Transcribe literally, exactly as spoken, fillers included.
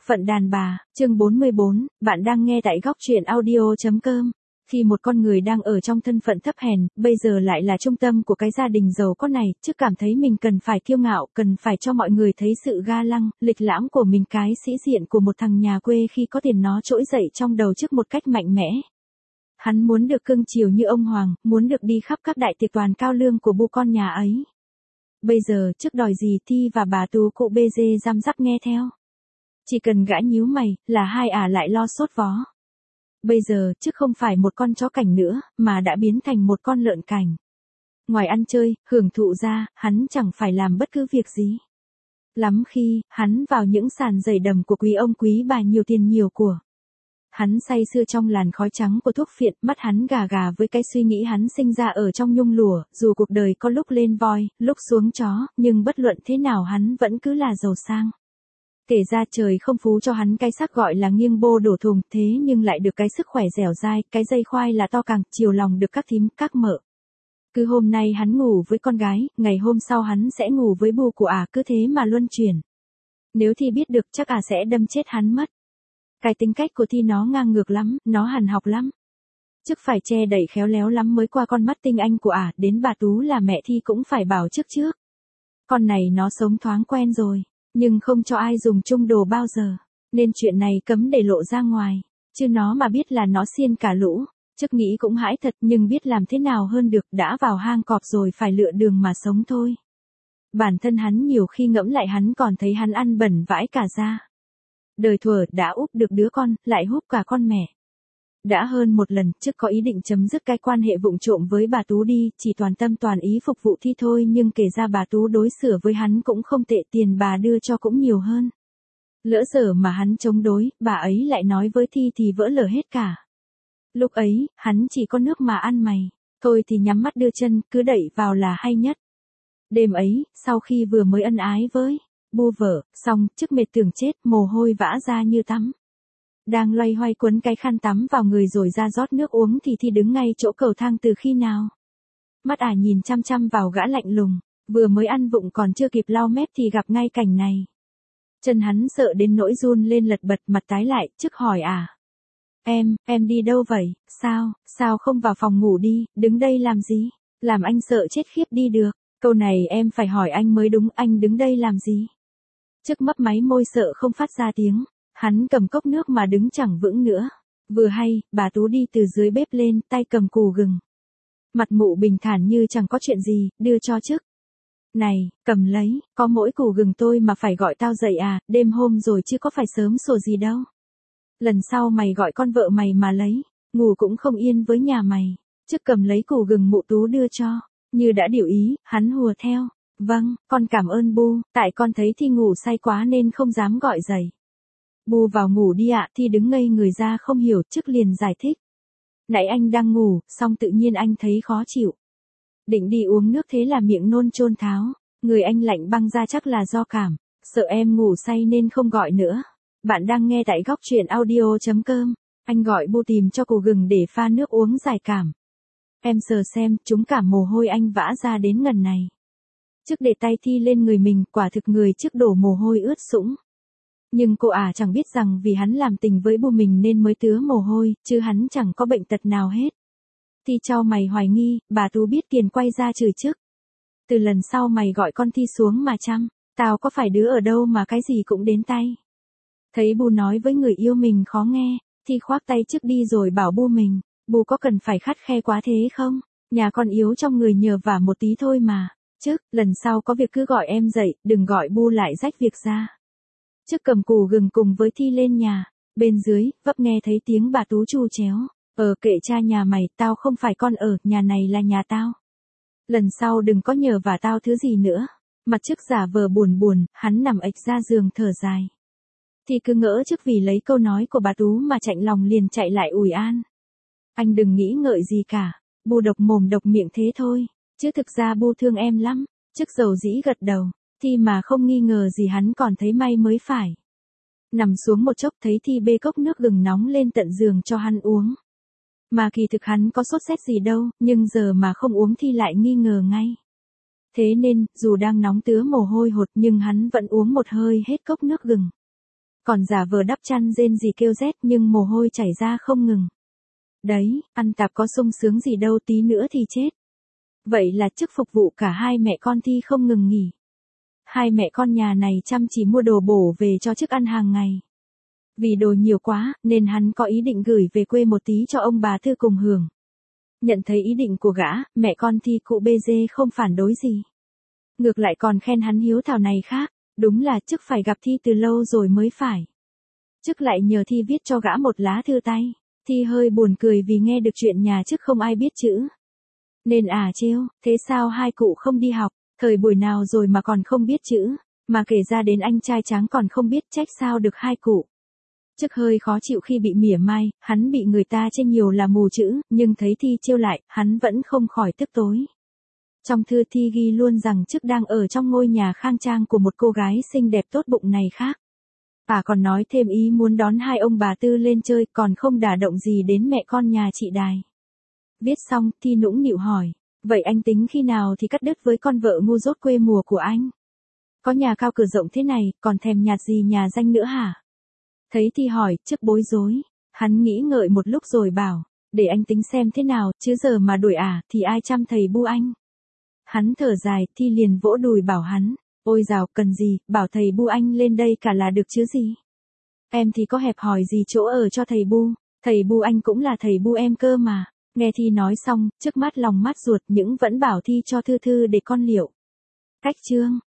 Phận đàn bà, chương bốn mươi bốn, bạn đang nghe tại góc truyện audio.com. Khi một con người đang ở trong thân phận thấp hèn, bây giờ lại là trung tâm của cái gia đình giàu có này, trước cảm thấy mình cần phải kiêu ngạo, cần phải cho mọi người thấy sự ga lăng, lịch lãm của mình, cái sĩ diện của một thằng nhà quê khi có tiền nó trỗi dậy trong đầu trước một cách mạnh mẽ. Hắn muốn được cưng chiều như ông hoàng, muốn được đi khắp các đại tiệc toàn cao lương của bu con nhà ấy. Bây giờ, trước đòi gì Thi và bà Tú cụ bê dê răm rắp nghe theo. Chỉ cần gã nhíu mày, là hai ả lại lo sốt vó. Bây giờ, chứ không phải một con chó cảnh nữa, mà đã biến thành một con lợn cảnh. Ngoài ăn chơi, hưởng thụ ra, hắn chẳng phải làm bất cứ việc gì. Lắm khi, hắn vào những sàn giày đầm của quý ông quý bà nhiều tiền nhiều của. Hắn say sưa trong làn khói trắng của thuốc phiện, mắt hắn gà gà với cái suy nghĩ hắn sinh ra ở trong nhung lụa, dù cuộc đời có lúc lên voi, lúc xuống chó, nhưng bất luận thế nào hắn vẫn cứ là giàu sang. Kể ra trời không phú cho hắn cái sắc gọi là nghiêng bô đổ thùng, thế nhưng lại được cái sức khỏe dẻo dai, cái dây khoai là to càng, chiều lòng được các thím, các mợ. Cứ hôm nay hắn ngủ với con gái, ngày hôm sau hắn sẽ ngủ với bồ của ả, cứ thế mà luân chuyển. Nếu Thi biết được chắc ả sẽ đâm chết hắn mất. Cái tính cách của Thi nó ngang ngược lắm, nó hằn học lắm. Trước phải che đậy khéo léo lắm mới qua con mắt tinh anh của ả, đến bà Tú là mẹ Thi cũng phải bảo trước trước. Con này nó sống thoáng quen rồi. Nhưng không cho ai dùng chung đồ bao giờ, nên chuyện này cấm để lộ ra ngoài, chứ nó mà biết là nó xiên cả lũ, trước nghĩ cũng hãi thật nhưng biết làm thế nào hơn được, đã vào hang cọp rồi phải lựa đường mà sống thôi. Bản thân hắn nhiều khi ngẫm lại hắn còn thấy hắn ăn bẩn vãi cả da. Đời thuở đã úp được đứa con, lại húp cả con mẹ. Đã hơn một lần, trước có ý định chấm dứt cái quan hệ vụng trộm với bà Tú đi, chỉ toàn tâm toàn ý phục vụ Thi thôi, nhưng kể ra bà Tú đối xử với hắn cũng không tệ, tiền bà đưa cho cũng nhiều hơn. Lỡ giờ mà hắn chống đối, bà ấy lại nói với Thi thì vỡ lở hết cả. Lúc ấy, hắn chỉ có nước mà ăn mày, thôi thì nhắm mắt đưa chân, cứ đẩy vào là hay nhất. Đêm ấy, sau khi vừa mới ân ái với bu vợ, xong, trước mệt tưởng chết, mồ hôi vã ra như tắm. Đang loay hoay quấn cái khăn tắm vào người rồi ra rót nước uống thì Thi đứng ngay chỗ cầu thang từ khi nào. Mắt ả nhìn chăm chăm vào gã lạnh lùng, vừa mới ăn vụng còn chưa kịp lau mép thì gặp ngay cảnh này. Chân hắn sợ đến nỗi run lên lật bật, mặt tái lại, trước hỏi ả. Em, em đi đâu vậy, sao, sao không vào phòng ngủ đi, đứng đây làm gì, làm anh sợ chết khiếp đi được, câu này em phải hỏi anh mới đúng, anh đứng đây làm gì. Trước mấp máy môi sợ không phát ra tiếng. Hắn cầm cốc nước mà đứng chẳng vững nữa. Vừa hay, bà Tú đi từ dưới bếp lên, tay cầm củ gừng. Mặt mụ bình thản như chẳng có chuyện gì, đưa cho chức. Này, cầm lấy, có mỗi củ gừng tôi mà phải gọi tao dậy à, đêm hôm rồi chứ có phải sớm sổ gì đâu. Lần sau mày gọi con vợ mày mà lấy, ngủ cũng không yên với nhà mày. Chức cầm lấy củ gừng mụ Tú đưa cho, như đã điều ý, hắn hùa theo. Vâng, con cảm ơn bu, tại con thấy Thi ngủ say quá nên không dám gọi dậy. Bu vào ngủ đi ạ, Thi đứng ngây người ra không hiểu, chức liền giải thích. Nãy anh đang ngủ, xong tự nhiên anh thấy khó chịu. Định đi uống nước thế là miệng nôn chôn tháo, người anh lạnh băng ra chắc là do cảm, sợ em ngủ say nên không gọi nữa. Bạn đang nghe tại góc truyện audio.com, anh gọi bu tìm cho củ gừng để pha nước uống giải cảm. Em sờ xem, chúng cả mồ hôi anh vã ra đến ngần này. Chức để tay Thi lên người mình, quả thực người chức đổ mồ hôi ướt sũng. Nhưng cô ả chẳng biết rằng vì hắn làm tình với bu mình nên mới tứa mồ hôi, chứ hắn chẳng có bệnh tật nào hết. Thi chau mày hoài nghi, bà Tú biết tiền quay ra chửi chức. Từ lần sau mày gọi con Thi xuống mà chăm, tao có phải đứa ở đâu mà cái gì cũng đến tay. Thấy bu nói với người yêu mình khó nghe, Thi khoác tay chức đi rồi bảo bu mình, bu có cần phải khắt khe quá thế không? Nhà con yếu trong người nhờ vả một tí thôi mà. Chức, lần sau có việc cứ gọi em dậy, đừng gọi bu lại rách việc ra. Chức cầm củ gừng cùng với Thi lên nhà, bên dưới, vấp nghe thấy tiếng bà Tú trù chéo. Ờ kệ cha nhà mày, tao không phải con ở, nhà này là nhà tao. Lần sau đừng có nhờ vả tao thứ gì nữa. Mặt Chức giả vờ buồn buồn, hắn nằm ệch ra giường thở dài. Thì cứ ngỡ Chức vì lấy câu nói của bà Tú mà chạnh lòng liền chạy lại ủi an. Anh đừng nghĩ ngợi gì cả, bu độc mồm độc miệng thế thôi, chứ thực ra bu thương em lắm. Chức dầu dĩ gật đầu. Thi mà không nghi ngờ gì hắn còn thấy may mới phải. Nằm xuống một chốc thấy Thi bê cốc nước gừng nóng lên tận giường cho hắn uống. Mà kỳ thực hắn có sốt rét gì đâu, nhưng giờ mà không uống Thi lại nghi ngờ ngay. Thế nên, dù đang nóng tứa mồ hôi hột nhưng hắn vẫn uống một hơi hết cốc nước gừng. Còn giả vờ đắp chăn rên gì kêu rét nhưng mồ hôi chảy ra không ngừng. Đấy, ăn tạp có sung sướng gì đâu, tí nữa thì chết. Vậy là chức phục vụ cả hai mẹ con Thi không ngừng nghỉ. Hai mẹ con nhà này chăm chỉ mua đồ bổ về cho chức ăn hàng ngày. Vì đồ nhiều quá, nên hắn có ý định gửi về quê một tí cho ông bà Thư cùng hưởng. Nhận thấy ý định của gã, mẹ con Thi cụ bê dê không phản đối gì. Ngược lại còn khen hắn hiếu thảo này khác, đúng là chức phải gặp Thi từ lâu rồi mới phải. Chức lại nhờ Thi viết cho gã một lá thư tay. Thi hơi buồn cười vì nghe được chuyện nhà chức không ai biết chữ. Nên à trêu, thế sao hai cụ không đi học, thời buổi nào rồi mà còn không biết chữ, mà kể ra đến anh trai tráng còn không biết, trách sao được hai cụ. Chức hơi khó chịu khi bị mỉa mai, hắn bị người ta chê nhiều là mù chữ, nhưng thấy Thi trêu lại, hắn vẫn không khỏi tức tối. Trong thư Thi ghi luôn rằng chức đang ở trong ngôi nhà khang trang của một cô gái xinh đẹp tốt bụng này khác. Bà còn nói thêm ý muốn đón hai ông bà Tư lên chơi, còn không đả động gì đến mẹ con nhà chị Đài. Viết xong, Thi nũng nịu hỏi, vậy anh tính khi nào thì cắt đứt với con vợ ngu dốt quê mùa của anh? Có nhà cao cửa rộng thế này, còn thèm nhạt gì nhà danh nữa hả? Thấy Thi hỏi, chức bối rối. Hắn nghĩ ngợi một lúc rồi bảo, để anh tính xem thế nào, chứ giờ mà đuổi à, thì ai chăm thầy bu anh? Hắn thở dài, Thi liền vỗ đùi bảo hắn, ôi dào, cần gì, bảo thầy bu anh lên đây cả là được chứ gì? Em thì có hẹp hòi gì chỗ ở cho thầy bu, thầy bu anh cũng là thầy bu em cơ mà. Nghe Thi nói xong, trước mắt lòng mắt ruột, nhưng vẫn bảo Thi cho Thư Thư để con liệu. Cách chương